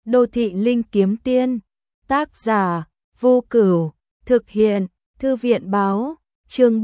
Đô thị linh kiếm tiên, tác giả, Vô Cửu, thực hiện, Thư viện báo, chương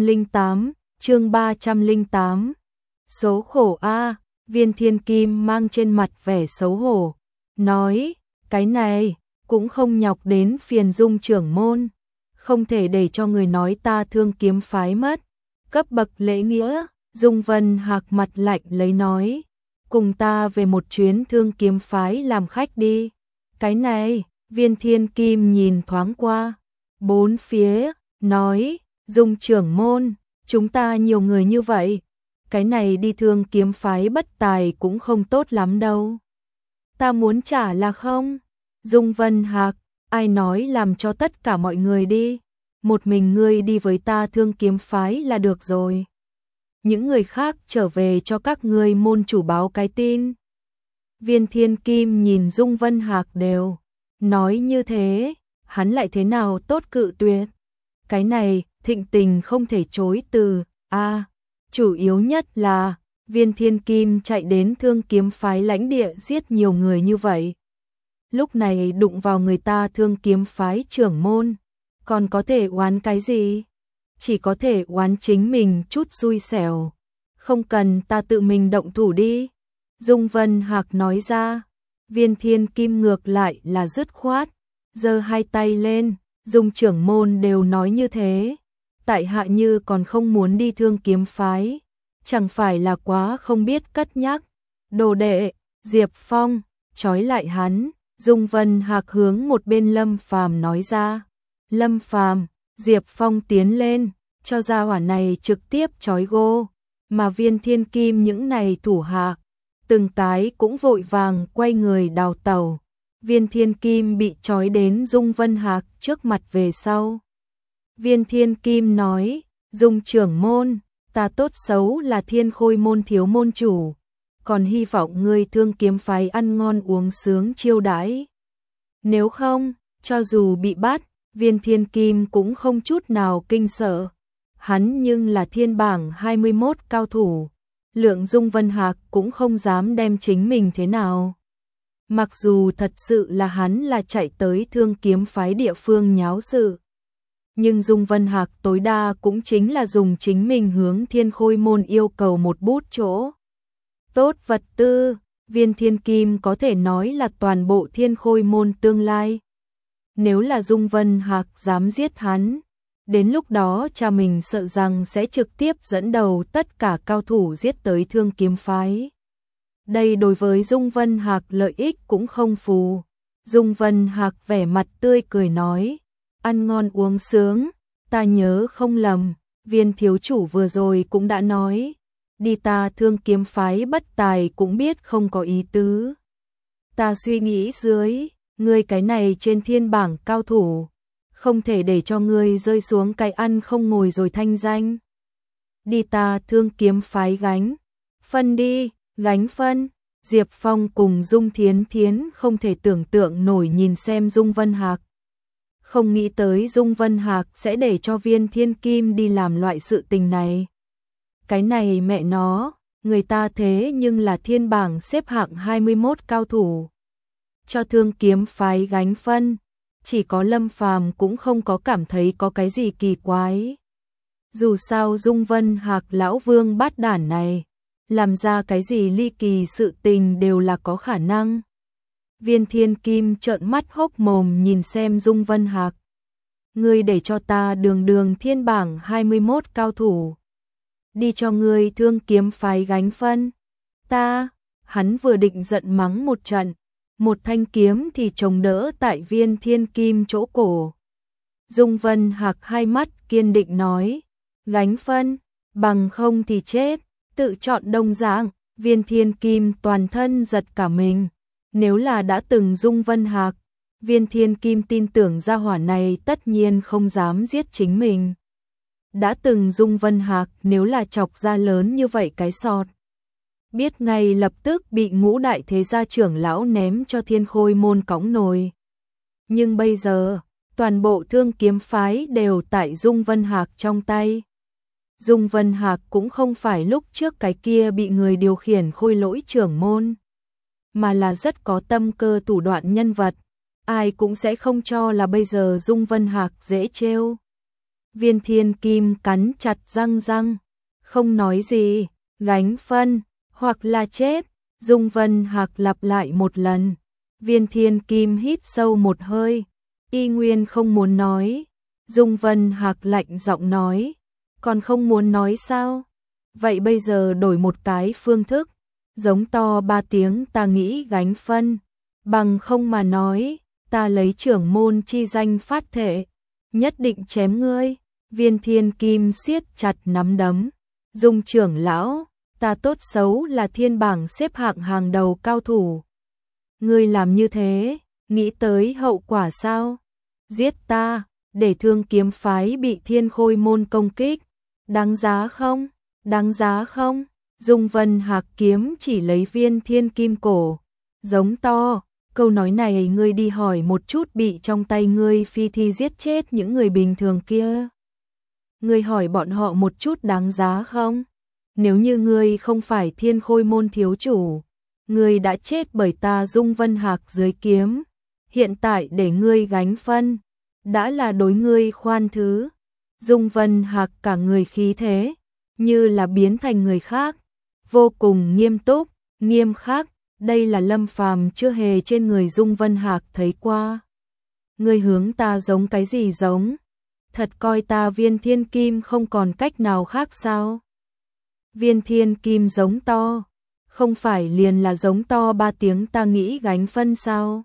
308, Số khổ a, Viên Thiên Kim mang trên mặt vẻ xấu hổ, nói, cái này, cũng không nhọc đến phiền Dung trưởng môn, không thể để cho người nói ta Thương Kiếm phái mất, cấp bậc lễ nghĩa. Dung Vân Hạc mặt lạnh lấy nói, cùng ta về một chuyến Thương Kiếm phái làm khách đi. Cái này, Viên Thiên Kim nhìn thoáng qua, bốn phía, nói, Dung trưởng môn, chúng ta nhiều người như vậy, cái này đi Thương Kiếm phái bất tài cũng không tốt lắm đâu. Ta muốn trả là không? Dung Vân Hạc, ai nói làm cho tất cả mọi người đi, một mình ngươi đi với ta Thương Kiếm phái là được rồi. Những người khác trở về cho các ngươi môn chủ báo cái tin. Viên Thiên Kim nhìn Dung Vân Hạc đều nói như thế, hắn lại thế nào tốt cự tuyệt. Cái này, thịnh tình không thể chối từ, chủ yếu nhất là, Viên Thiên Kim chạy đến Thương Kiếm phái lãnh địa giết nhiều người như vậy. Lúc này đụng vào người ta Thương Kiếm phái trưởng môn, còn có thể oán cái gì? Chỉ có thể oán chính mình chút xui xẻo. Không cần ta tự mình động thủ đi. Dung Vân Hạc nói ra. Viên Thiên Kim ngược lại là dứt khoát, giơ hai tay lên, Dung trưởng môn đều nói như thế. Tại hạ như còn không muốn đi Thương Kiếm phái, chẳng phải là quá không biết cất nhắc. Đồ đệ, Diệp Phong, trói lại hắn. Dung Vân Hạc hướng một bên Lâm Phàm nói ra. Lâm Phàm, Diệp Phong tiến lên, cho gia hỏa này trực tiếp trói gô, mà Viên Thiên Kim những này thủ hạ, từng cái cũng vội vàng quay người đào tẩu. Viên Thiên Kim bị trói đến Dung Vân Hạc trước mặt về sau. Viên Thiên Kim nói, Dung trưởng môn, ta tốt xấu là Thiên Khôi môn thiếu môn chủ, còn hy vọng ngươi Thương Kiếm phái ăn ngon uống sướng chiêu đãi. Nếu không, cho dù bị bắt, Viên Thiên Kim cũng không chút nào kinh sợ. Hắn nhưng là thiên bảng 21 cao thủ, Lượng Dung Vân Hạc cũng không dám đem chính mình thế nào. Mặc dù thật sự là hắn là chạy tới Thương Kiếm phái địa phương nháo sự, nhưng Dung Vân Hạc tối đa cũng chính là dùng chính mình hướng Thiên Khôi môn yêu cầu một bút chỗ tốt vật tư. Viên Thiên Kim có thể nói là toàn bộ Thiên Khôi môn tương lai. Nếu là Dung Vân Hạc dám giết hắn, đến lúc đó cha mình sợ rằng sẽ trực tiếp dẫn đầu tất cả cao thủ giết tới Thương Kiếm phái. Đây đối với Dung Vân Hạc lợi ích cũng không phù. Dung Vân Hạc vẻ mặt tươi cười nói, ăn ngon uống sướng, ta nhớ không lầm, Viên thiếu chủ vừa rồi cũng đã nói, đi ta Thương Kiếm phái bất tài cũng biết không có ý tứ. Ta suy nghĩ dưới, ngươi cái này trên thiên bảng cao thủ, không thể để cho ngươi rơi xuống cái ăn không ngồi rồi thanh danh. Đi ta Thương Kiếm phái gánh phân đi, gánh phân. Diệp Phong cùng Dung Thiến Thiến không thể tưởng tượng nổi nhìn xem Dung Vân Hạc. Không nghĩ tới Dung Vân Hạc sẽ để cho Viên Thiên Kim đi làm loại sự tình này. Cái này mẹ nó, người ta thế nhưng là thiên bảng xếp hạng 21 cao thủ. Cho Thương Kiếm phái gánh phân, chỉ có Lâm Phàm cũng không có cảm thấy có cái gì kỳ quái. Dù sao Dung Vân Hạc lão vương bát đản này, làm ra cái gì ly kỳ sự tình đều là có khả năng. Viên Thiên Kim trợn mắt hốc mồm nhìn xem Dung Vân Hạc. Ngươi để cho ta đường đường thiên bảng 21 cao thủ, đi cho ngươi Thương Kiếm phái gánh phân. Hắn vừa định giận mắng một trận, một thanh kiếm thì chống đỡ tại Viên Thiên Kim chỗ cổ. Dung Vân Hạc hai mắt kiên định nói, gánh phân, bằng không thì chết, tự chọn đồng dạng. Viên Thiên Kim toàn thân giật cả mình. Nếu là đã từng Dung Vân Hạc, Viên Thiên Kim tin tưởng gia hỏa này tất nhiên không dám giết chính mình. Đã từng Dung Vân Hạc nếu là chọc ra lớn như vậy cái sọt, biết ngay lập tức bị ngũ đại thế gia trưởng lão ném cho Thiên Khôi môn cõng nồi. Nhưng bây giờ, toàn bộ Thương Kiếm phái đều tại Dung Vân Hạc trong tay. Dung Vân Hạc cũng không phải lúc trước cái kia bị người điều khiển khôi lỗi trưởng môn. mà là rất có tâm cơ thủ đoạn nhân vật. Ai cũng sẽ không cho là bây giờ Dung Vân Hạc dễ trêu. Viên Thiên Kim cắn chặt răng, không nói gì, gánh phân, hoặc là chết. Dung Vân Hạc lặp lại một lần. Viên Thiên Kim hít sâu một hơi, y nguyên không muốn nói. Dung Vân Hạc lạnh giọng nói, còn không muốn nói sao? Vậy bây giờ đổi một cái phương thức, giống to 3 tiếng ta nghĩ gánh phân, bằng không mà nói, ta lấy trưởng môn chi danh phát thệ, nhất định chém ngươi. Viên Thiên Kim siết chặt nắm đấm, Dung trưởng lão, ta tốt xấu là thiên bảng xếp hạng hàng đầu cao thủ. Ngươi làm như thế, nghĩ tới hậu quả sao? Giết ta, để Thương Kiếm phái bị Thiên Khôi môn công kích, đáng giá không? Đáng giá không? Dung Vân Hạc kiếm chỉ lấy Viên Thiên Kim cổ, giống to, câu nói này ngươi đi hỏi một chút bị trong tay ngươi phi thi giết chết những người bình thường kia. Ngươi hỏi bọn họ một chút đáng giá không? Nếu như ngươi không phải Thiên Khôi môn thiếu chủ, ngươi đã chết bởi ta Dung Vân Hạc dưới kiếm. Hiện tại để ngươi gánh phân, đã là đối ngươi khoan thứ. Dung Vân Hạc cả người khí thế, như là biến thành người khác, vô cùng nghiêm túc, nghiêm khắc. Đây là Lâm Phàm chưa hề trên người Dung Vân Hạc thấy qua. Ngươi hướng ta giống cái gì giống? Thật coi ta Viên Thiên Kim không còn cách nào khác sao? Viên Thiên Kim giống to, không phải liền là giống to 3 tiếng ta nghĩ gánh phân sao?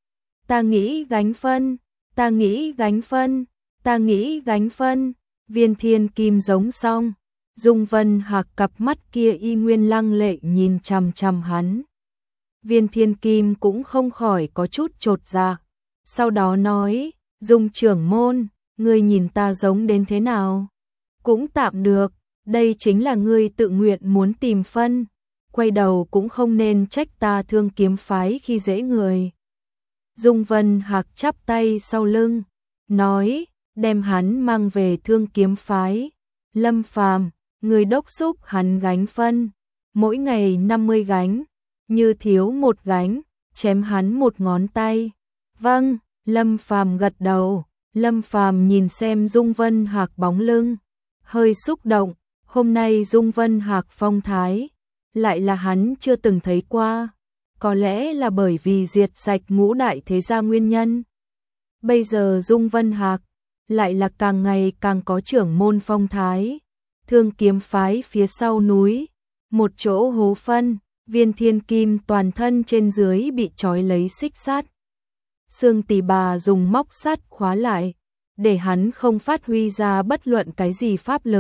Ta nghĩ gánh phân, ta nghĩ gánh phân, ta nghĩ gánh phân. Viên Thiên Kim giống xong, Dung Vân Hạc cặp mắt kia y nguyên lăng lệ nhìn chằm chằm hắn. Viên Thiên Kim cũng không khỏi có chút chột dạ, sau đó nói, Dung trưởng môn, ngươi nhìn ta giống đến thế nào? Cũng tạm được, đây chính là ngươi tự nguyện muốn tìm phân, quay đầu cũng không nên trách ta Thương Kiếm phái khi dễ người. Dung Vân Hạc chắp tay sau lưng, nói, đem hắn mang về Thương Kiếm phái. Lâm Phàm, người đốc xúc hắn gánh phân, mỗi ngày 50 gánh, như thiếu một gánh, chém hắn một ngón tay. Vâng, Lâm Phàm gật đầu. Lâm Phàm nhìn xem Dung Vân Hạc bóng lưng, hơi xúc động. Hôm nay Dung Vân Hạc phong thái, lại là hắn chưa từng thấy qua. Có lẽ là bởi vì diệt sạch ngũ đại thế gia nguyên nhân. Bây giờ Dung Vân Hạc lại là càng ngày càng có trưởng môn phong thái. Thương Kiếm phái phía sau núi, một chỗ hố phân, Viên Thiên Kim toàn thân trên dưới bị trói lấy xích sắt. Xương Tỳ Bà dùng móc sắt khóa lại, để hắn không phát huy ra bất luận cái gì pháp lực.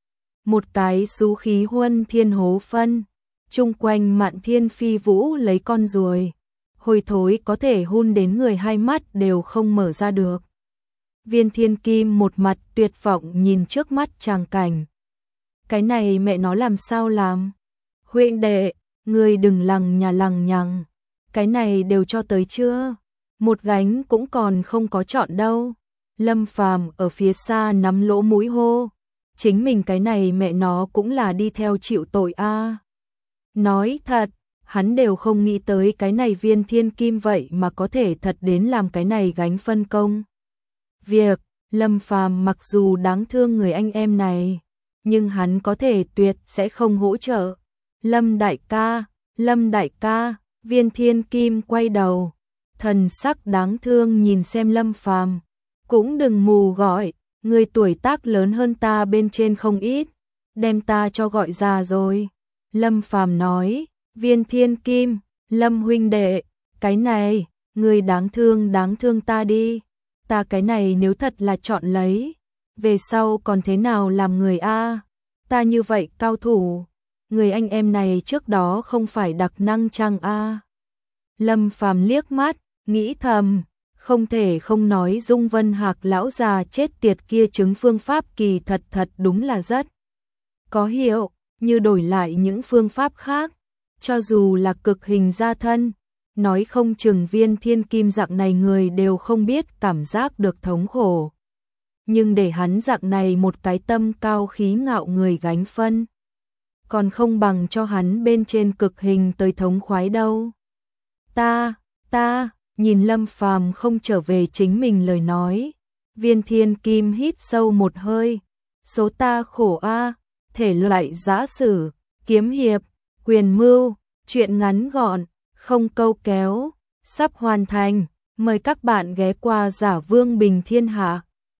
Một cái xú khí huân thiên hố phân, chung quanh Mạn Thiên Phi Vũ lấy con ruồi, hôi thối có thể hun đến người hai mắt đều không mở ra được. Viên Thiên Kim một mặt tuyệt vọng nhìn trước mắt tràng cảnh. Cái này mẹ nó làm sao làm? Huynh đệ, ngươi đừng lằng nhằng, cái này đều cho tới chưa? Một gánh cũng còn không có chọn đâu. Lâm Phàm ở phía xa nắm lỗ mũi hô, chính mình cái này mẹ nó cũng là đi theo chịu tội a. Nói thật, hắn đều không nghĩ tới cái này Viên Thiên Kim vậy mà có thể thật đến làm cái này gánh phân công. Việc, Lâm Phàm mặc dù đáng thương người anh em này, nhưng hắn có thể tuyệt sẽ không hỗ trợ. Lâm đại ca, Viên Thiên Kim quay đầu, thần sắc đáng thương nhìn xem Lâm Phàm, cũng đừng mù gọi, người tuổi tác lớn hơn ta bên trên không ít, đem ta cho gọi già rồi. Lâm Phàm nói, Viên Thiên Kim, Lâm huynh đệ, cái này, người đáng thương ta đi, ta cái này nếu thật là chọn lấy, về sau còn thế nào làm người a? Ta như vậy cao thủ, người anh em này trước đó không phải đặc năng chăng a? Lâm Phàm liếc mắt, nghĩ thầm, không thể không nói Dung Vân Hạc lão già chết tiệt kia chứng phương pháp kỳ thật đúng là rất có hiệu, như đổi lại những phương pháp khác, cho dù là cực hình gia thân, nói không chừng Viên Thiên Kim dạng này người đều không biết cảm giác được thống khổ. Nhưng để hắn dạng này một cái tâm cao khí ngạo người gánh phân, còn không bằng cho hắn bên trên cực hình tới thống khoái đâu. Ta, nhìn Lâm Phàm không trở về chính mình lời nói. Viên Thiên Kim hít sâu một hơi. Số ta khổ a, thể loại giã sử, kiếm hiệp, quyền mưu, truyện ngắn gọn, không câu kéo, sắp hoàn thành. Mời các bạn ghé qua Giả Vương Bình Thiên Hạ.